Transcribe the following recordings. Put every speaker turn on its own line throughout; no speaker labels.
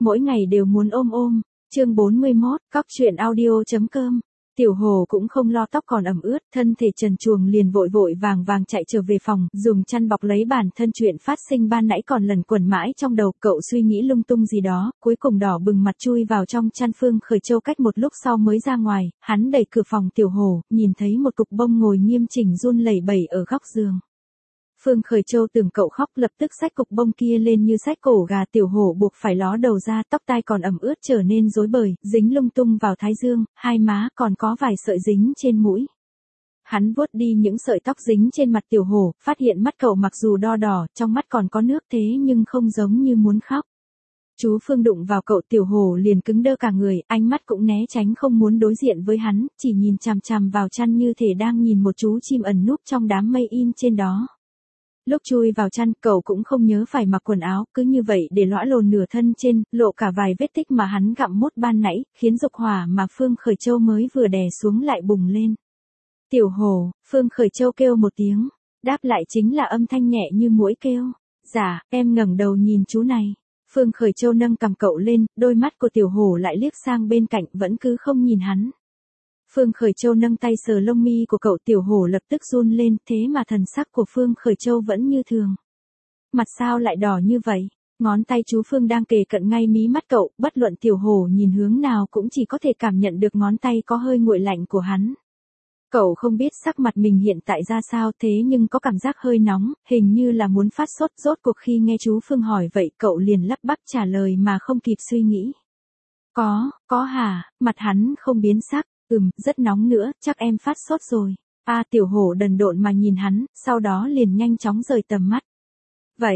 mỗi ngày đều muốn ôm ôm. Chương 41, cóc truyện audio.com. Tiểu Hồ cũng không lo tóc còn ẩm ướt, thân thể trần truồng liền vội vội vàng vàng chạy trở về phòng, dùng chăn bọc lấy bản thân chuyện phát sinh ban nãy còn lẩn quẩn mãi trong đầu, cậu suy nghĩ lung tung gì đó, cuối cùng đỏ bừng mặt chui vào trong chăn. Phương Khởi Châu cách một lúc sau mới ra ngoài, hắn đẩy cửa phòng Tiểu Hồ, nhìn thấy một cục bông ngồi nghiêm chỉnh run lẩy bẩy ở góc giường. Phương Khởi Châu tưởng cậu khóc, lập tức xách cục bông kia lên như xách cổ gà. Tiểu Hổ buộc phải ló đầu ra, tóc tai còn ẩm ướt trở nên rối bời, dính lung tung vào thái dương, hai má, còn có vài sợi dính trên mũi. Hắn vuốt đi những sợi tóc dính trên mặt Tiểu Hổ, phát hiện mắt cậu mặc dù đo đỏ, trong mắt còn có nước thế nhưng không giống như muốn khóc. Chú Phương đụng vào cậu, Tiểu Hổ liền cứng đơ cả người, ánh mắt cũng né tránh không muốn đối diện với hắn, chỉ nhìn chằm chằm vào chăn như thể đang nhìn một chú chim ẩn núp trong đám mây in trên đó. Lúc chui vào chăn, cậu cũng không nhớ phải mặc quần áo, cứ như vậy để lõa lồ nửa thân trên, lộ cả vài vết tích mà hắn gặm mốt ban nãy, khiến dục hỏa mà Phương Khởi Châu mới vừa đè xuống lại bùng lên. Tiểu Hồ, Phương Khởi Châu kêu một tiếng, đáp lại chính là âm thanh nhẹ như muỗi kêu. Dạ, em ngẩng đầu nhìn chú này. Phương Khởi Châu nâng cằm cậu lên, đôi mắt của Tiểu Hồ lại liếc sang bên cạnh, vẫn cứ không nhìn hắn. Phương Khởi Châu nâng tay sờ lông mi của cậu, Tiểu Hổ lập tức run lên, thế mà thần sắc của Phương Khởi Châu vẫn như thường. Mặt sao lại đỏ như vậy? Ngón tay chú Phương đang kề cận ngay mí mắt cậu, bất luận Tiểu Hổ nhìn hướng nào cũng chỉ có thể cảm nhận được ngón tay có hơi nguội lạnh của hắn. Cậu không biết sắc mặt mình hiện tại ra sao, thế nhưng có cảm giác hơi nóng, hình như là muốn phát sốt. Rốt cuộc khi nghe chú Phương hỏi vậy, cậu liền lắp bắp trả lời mà không kịp suy nghĩ. Có hả? Mặt hắn không biến sắc. Rất nóng nữa, chắc em phát sốt rồi. Tiểu Hổ đần độn mà nhìn hắn, sau đó liền nhanh chóng rời tầm mắt. Vậy,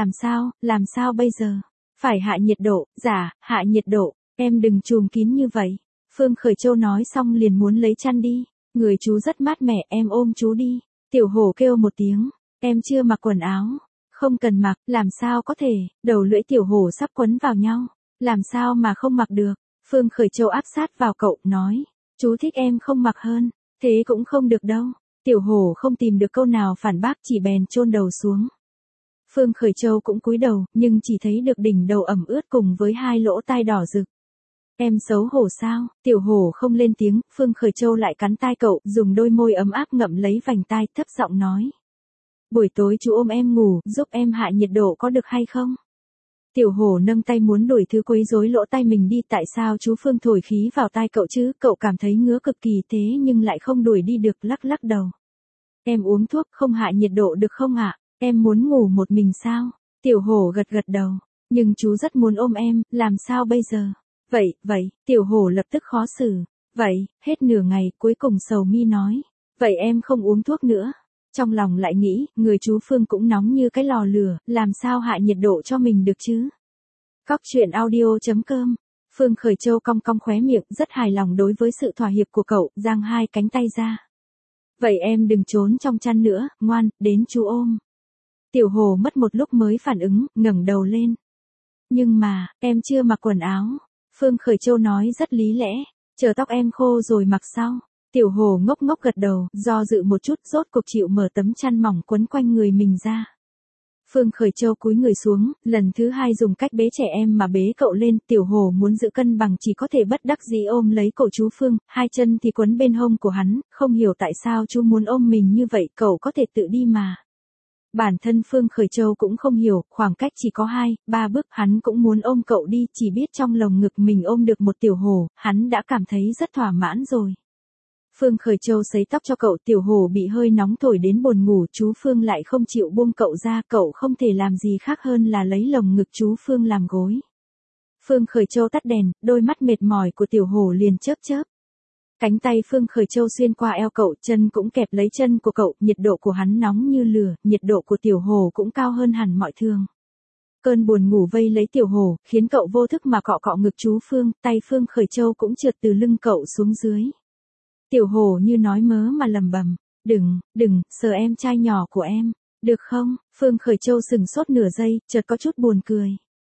làm sao bây giờ? Phải hạ nhiệt độ, dạ, hạ nhiệt độ, em đừng trùm kín như vậy. Phương Khởi Châu nói xong liền muốn lấy chăn đi. Người chú rất mát mẻ, em ôm chú đi. Tiểu Hổ kêu một tiếng, em chưa mặc quần áo. Không cần mặc, làm sao có thể, đầu lưỡi Tiểu Hổ sắp quấn vào nhau. Làm sao mà không mặc được? Phương Khởi Châu áp sát vào cậu, nói. Chú thích em không mặc hơn, thế cũng không được đâu. Tiểu Hổ không tìm được câu nào phản bác, chỉ bèn chôn đầu xuống. Phương Khởi Châu cũng cúi đầu, nhưng chỉ thấy được đỉnh đầu ẩm ướt cùng với hai lỗ tai đỏ rực. Em xấu hổ sao? Tiểu Hổ không lên tiếng, Phương Khởi Châu lại cắn tai cậu, dùng đôi môi ấm áp ngậm lấy vành tai, thấp giọng nói. Buổi tối chú ôm em ngủ, giúp em hạ nhiệt độ có được hay không? Tiểu Hổ nâng tay muốn đuổi thứ quấy rối lỗ tai mình đi, tại sao chú Phương thổi khí vào tai cậu chứ? Cậu cảm thấy ngứa cực kỳ, thế nhưng lại không đuổi đi được, lắc lắc đầu. Em uống thuốc không hạ nhiệt độ được không ạ? Em muốn ngủ một mình sao? Tiểu Hổ gật gật đầu, nhưng chú rất muốn ôm em, làm sao bây giờ? Vậy, Tiểu Hổ lập tức khó xử. Vậy, hết nửa ngày, cuối cùng sầu mi nói. Vậy em không uống thuốc nữa. Trong lòng lại nghĩ, người chú Phương cũng nóng như cái lò lửa, làm sao hạ nhiệt độ cho mình được chứ? Cóc truyện audio.com. Phương Khởi Châu cong cong khóe miệng, rất hài lòng đối với sự thỏa hiệp của cậu, giang hai cánh tay ra. Vậy em đừng trốn trong chăn nữa, ngoan, đến chú ôm. Tiểu Hồ mất một lúc mới phản ứng, ngẩng đầu lên. Nhưng mà, em chưa mặc quần áo. Phương Khởi Châu nói rất lý lẽ, chờ tóc em khô rồi mặc sau. Tiểu Hồ ngốc ngốc gật đầu, do dự một chút, rốt cuộc chịu mở tấm chăn mỏng quấn quanh người mình ra. Phương Khởi Châu cúi người xuống, lần thứ hai dùng cách bế trẻ em mà bế cậu lên. Tiểu Hồ muốn giữ cân bằng chỉ có thể bất đắc dĩ ôm lấy cổ chú Phương, hai chân thì quấn bên hông của hắn, không hiểu tại sao chú muốn ôm mình như vậy, cậu có thể tự đi mà. Bản thân Phương Khởi Châu cũng không hiểu, khoảng cách chỉ có 2-3 bước, hắn cũng muốn ôm cậu đi, chỉ biết trong lồng ngực mình ôm được một Tiểu Hồ, hắn đã cảm thấy rất thỏa mãn rồi. Phương Khởi Châu sấy tóc cho cậu, Tiểu Hồ bị hơi nóng thổi đến buồn ngủ, chú Phương lại không chịu buông cậu ra, cậu không thể làm gì khác hơn là lấy lồng ngực chú Phương làm gối. Phương Khởi Châu tắt đèn, đôi mắt mệt mỏi của Tiểu Hồ liền chớp chớp. Cánh tay Phương Khởi Châu xuyên qua eo cậu, chân cũng kẹp lấy chân của cậu, nhiệt độ của hắn nóng như lửa, nhiệt độ của Tiểu Hồ cũng cao hơn hẳn mọi thường. Cơn buồn ngủ vây lấy Tiểu Hồ, khiến cậu vô thức mà cọ cọ ngực chú Phương, tay Phương Khởi Châu cũng trượt từ lưng cậu xuống dưới. Tiểu Hồ như nói mớ mà lầm bầm, đừng, sờ em trai nhỏ của em, được không? Phương Khởi Châu sừng sốt nửa giây, chợt có chút buồn cười.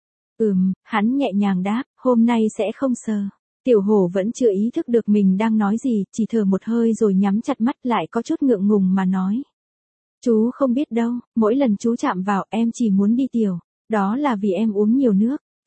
Hắn nhẹ nhàng đáp, hôm nay sẽ không sờ. Tiểu Hồ vẫn chưa ý thức được mình đang nói gì, chỉ thở một hơi rồi nhắm chặt mắt lại có chút ngượng ngùng mà nói. Chú không biết đâu, mỗi lần chú chạm vào em chỉ muốn đi tiểu, đó là vì em uống nhiều nước.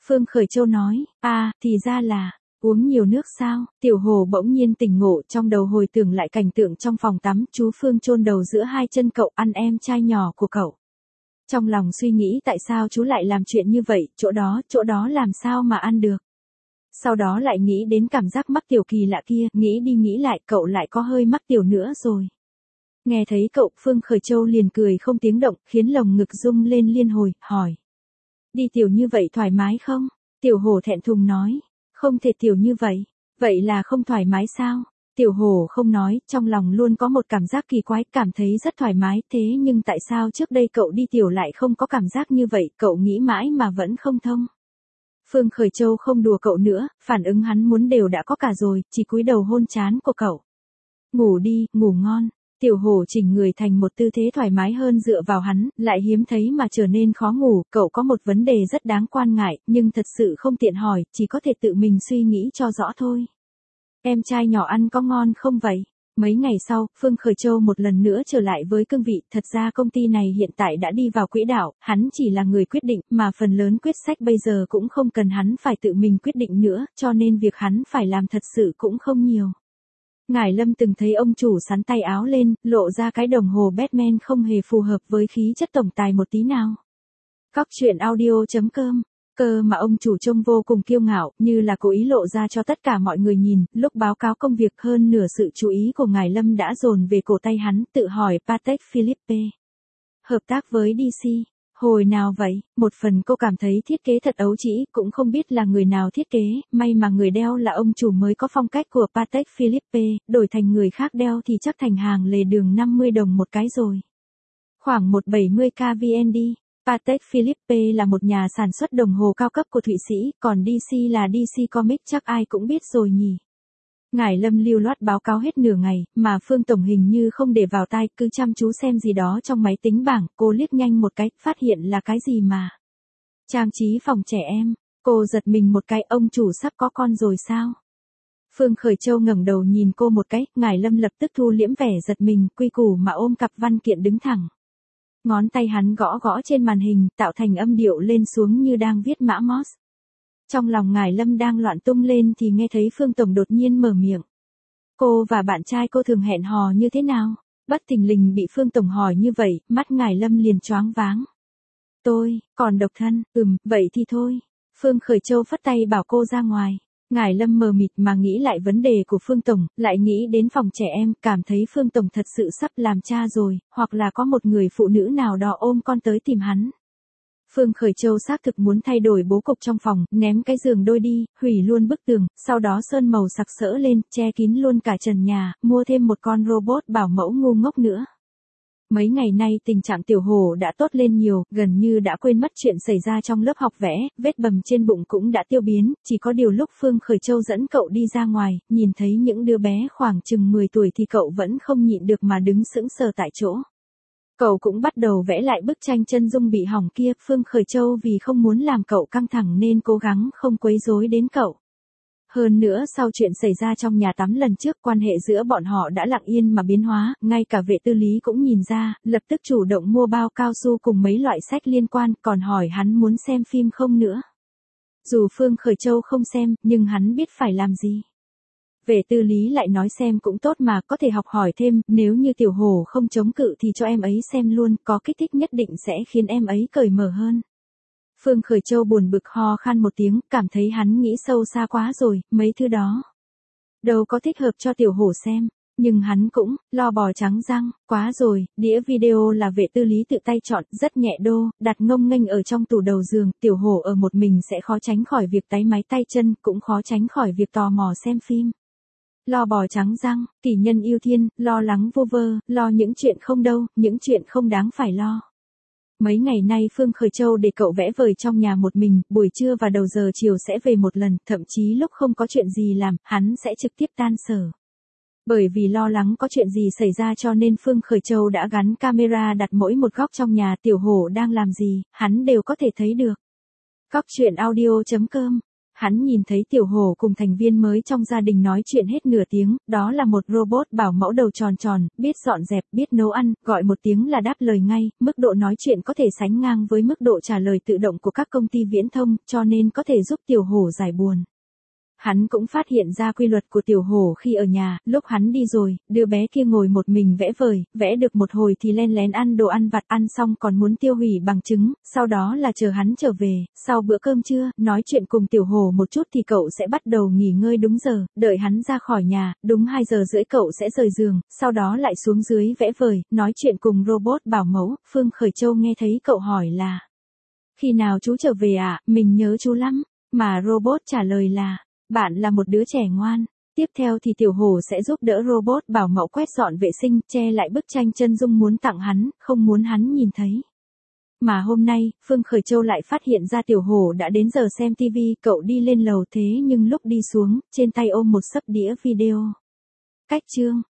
Phương Khởi Châu nói, thì ra là, uống nhiều nước sao? Tiểu Hồ bỗng nhiên tỉnh ngộ, trong đầu hồi tưởng lại cảnh tượng trong phòng tắm, chú Phương chôn đầu giữa hai chân cậu ăn em trai nhỏ của cậu. Trong lòng suy nghĩ tại sao chú lại làm chuyện như vậy, chỗ đó làm sao mà ăn được. Sau đó lại nghĩ đến cảm giác mắc tiểu kỳ lạ kia, nghĩ đi nghĩ lại cậu lại có hơi mắc tiểu nữa rồi. Nghe thấy cậu, Phương Khởi Châu liền cười không tiếng động, khiến lồng ngực rung lên liên hồi, hỏi. Đi tiểu như vậy thoải mái không? Tiểu Hồ thẹn thùng nói. Không thể tiểu như vậy. Vậy là không thoải mái sao? Tiểu Hồ không nói, trong lòng luôn có một cảm giác kỳ quái, cảm thấy rất thoải mái, thế nhưng tại sao trước đây cậu đi tiểu lại không có cảm giác như vậy, cậu nghĩ mãi mà vẫn không thông. Phương Khởi Châu không đùa cậu nữa, phản ứng hắn muốn đều đã có cả rồi, chỉ cúi đầu hôn trán của cậu. Ngủ đi, ngủ ngon. Tiểu Hồ chỉnh người thành một tư thế thoải mái hơn dựa vào hắn, lại hiếm thấy mà trở nên khó ngủ, cậu có một vấn đề rất đáng quan ngại, nhưng thật sự không tiện hỏi, chỉ có thể tự mình suy nghĩ cho rõ thôi. Em trai nhỏ ăn có ngon không vậy? Mấy ngày sau, Phương Khởi Châu một lần nữa trở lại với cương vị, thật ra công ty này hiện tại đã đi vào quỹ đạo, hắn chỉ là người quyết định, mà phần lớn quyết sách bây giờ cũng không cần hắn phải tự mình quyết định nữa, cho nên việc hắn phải làm thật sự cũng không nhiều. Ngải Lâm từng thấy ông chủ sắn tay áo lên, lộ ra cái đồng hồ Batman không hề phù hợp với khí chất tổng tài một tí nào. Cóc truyện audio.com. Cơ mà ông chủ trông vô cùng kiêu ngạo, như là cố ý lộ ra cho tất cả mọi người nhìn, lúc báo cáo công việc hơn nửa sự chú ý của Ngải Lâm đã dồn về cổ tay hắn, tự hỏi Patek Philippe. Hợp tác với DC. Hồi nào vậy? Một phần cô cảm thấy thiết kế thật ấu trĩ, cũng không biết là người nào thiết kế, may mà người đeo là ông chủ mới có phong cách của Patek Philippe, đổi thành người khác đeo thì chắc thành hàng lề đường 50 đồng một cái rồi. Khoảng 170k VND. Patek Philippe là một nhà sản xuất đồng hồ cao cấp của Thụy Sĩ, còn DC là DC Comics chắc ai cũng biết rồi nhỉ. Ngải Lâm lưu loát báo cáo hết nửa ngày, mà Phương Tổng hình như không để vào tai, cứ chăm chú xem gì đó trong máy tính bảng, cô liếc nhanh một cái, phát hiện là cái gì mà. Trang trí phòng trẻ em, cô giật mình một cái, ông chủ sắp có con rồi sao? Phương Khởi Châu ngẩng đầu nhìn cô một cái, Ngải Lâm lập tức thu liễm vẻ giật mình, quy củ mà ôm cặp văn kiện đứng thẳng. Ngón tay hắn gõ gõ trên màn hình, tạo thành âm điệu lên xuống như đang viết mã Morse. Trong lòng Ngải Lâm đang loạn tung lên thì nghe thấy Phương Tổng đột nhiên mở miệng. Cô và bạn trai cô thường hẹn hò như thế nào? Bất thình lình bị Phương Tổng hỏi như vậy, mắt Ngải Lâm liền choáng váng. Tôi, còn độc thân, vậy thì thôi. Phương Khởi Châu phất tay bảo cô ra ngoài. Ngải Lâm mờ mịt mà nghĩ lại vấn đề của Phương Tổng, lại nghĩ đến phòng trẻ em, cảm thấy Phương Tổng thật sự sắp làm cha rồi, hoặc là có một người phụ nữ nào đó ôm con tới tìm hắn. Phương Khởi Châu xác thực muốn thay đổi bố cục trong phòng, ném cái giường đôi đi, hủy luôn bức tường, sau đó sơn màu sặc sỡ lên, che kín luôn cả trần nhà, mua thêm một con robot bảo mẫu ngu ngốc nữa. Mấy ngày nay tình trạng Tiểu Hồ đã tốt lên nhiều, gần như đã quên mất chuyện xảy ra trong lớp học vẽ, vết bầm trên bụng cũng đã tiêu biến, chỉ có điều lúc Phương Khởi Châu dẫn cậu đi ra ngoài, nhìn thấy những đứa bé khoảng chừng 10 tuổi thì cậu vẫn không nhịn được mà đứng sững sờ tại chỗ. Cậu cũng bắt đầu vẽ lại bức tranh chân dung bị hỏng kia, Phương Khởi Châu vì không muốn làm cậu căng thẳng nên cố gắng không quấy rối đến cậu. Hơn nữa sau chuyện xảy ra trong nhà tắm lần trước, quan hệ giữa bọn họ đã lặng yên mà biến hóa, ngay cả vệ tư lý cũng nhìn ra, lập tức chủ động mua bao cao su cùng mấy loại sách liên quan, còn hỏi hắn muốn xem phim không nữa. Dù Phương Khởi Châu không xem, nhưng hắn biết phải làm gì. Vệ tư lý lại nói xem cũng tốt mà, có thể học hỏi thêm, nếu như Tiểu Hồ không chống cự thì cho em ấy xem luôn, có kích thích nhất định sẽ khiến em ấy cởi mở hơn. Phương Khởi Châu buồn bực ho khan một tiếng, cảm thấy hắn nghĩ sâu xa quá rồi, mấy thứ đó đâu có thích hợp cho Tiểu Hồ xem, nhưng hắn cũng lo bò trắng răng, quá rồi, đĩa video là vệ tư lý tự tay chọn, rất nhẹ đô, đặt ngông nghênh ở trong tủ đầu giường, Tiểu Hồ ở một mình sẽ khó tránh khỏi việc táy máy tay chân, cũng khó tránh khỏi việc tò mò xem phim. Lo bò trắng răng, kỷ nhân yêu thiên, lo lắng vô vơ, lo những chuyện không đâu, những chuyện không đáng phải lo. Mấy ngày nay Phương Khởi Châu để cậu vẽ vời trong nhà một mình, buổi trưa và đầu giờ chiều sẽ về một lần, thậm chí lúc không có chuyện gì làm, hắn sẽ trực tiếp tan sở. Bởi vì lo lắng có chuyện gì xảy ra cho nên Phương Khởi Châu đã gắn camera đặt mỗi một góc trong nhà, Tiểu Hồ đang làm gì, hắn đều có thể thấy được. Cóc truyện audio.com Hắn nhìn thấy tiểu hổ cùng thành viên mới trong gia đình nói chuyện hết nửa tiếng, đó là một robot bảo mẫu đầu tròn tròn, biết dọn dẹp, biết nấu ăn, gọi một tiếng là đáp lời ngay, mức độ nói chuyện có thể sánh ngang với mức độ trả lời tự động của các công ty viễn thông, cho nên có thể giúp tiểu hổ giải buồn. Hắn cũng phát hiện ra quy luật của tiểu hổ khi ở nhà, lúc hắn đi rồi, đứa bé kia ngồi một mình vẽ vời, vẽ được một hồi thì len lén ăn đồ ăn vặt, ăn xong còn muốn tiêu hủy bằng chứng, sau đó là chờ hắn trở về, sau bữa cơm trưa, nói chuyện cùng tiểu hổ một chút thì cậu sẽ bắt đầu nghỉ ngơi đúng giờ, đợi hắn ra khỏi nhà, đúng 2 giờ rưỡi cậu sẽ rời giường, sau đó lại xuống dưới vẽ vời, nói chuyện cùng robot bảo mẫu. Phương Khởi Châu nghe thấy cậu hỏi là: khi nào chú trở về ạ, mình nhớ chú lắm, mà robot trả lời là: bạn là một đứa trẻ ngoan. Tiếp theo thì tiểu hổ sẽ giúp đỡ robot bảo mẫu quét dọn vệ sinh, che lại bức tranh chân dung muốn tặng hắn, không muốn hắn nhìn thấy. Mà hôm nay, Phương Khởi Châu lại phát hiện ra tiểu hổ đã đến giờ xem TV, cậu đi lên lầu thế nhưng lúc đi xuống, trên tay ôm một xấp đĩa video. Cách chương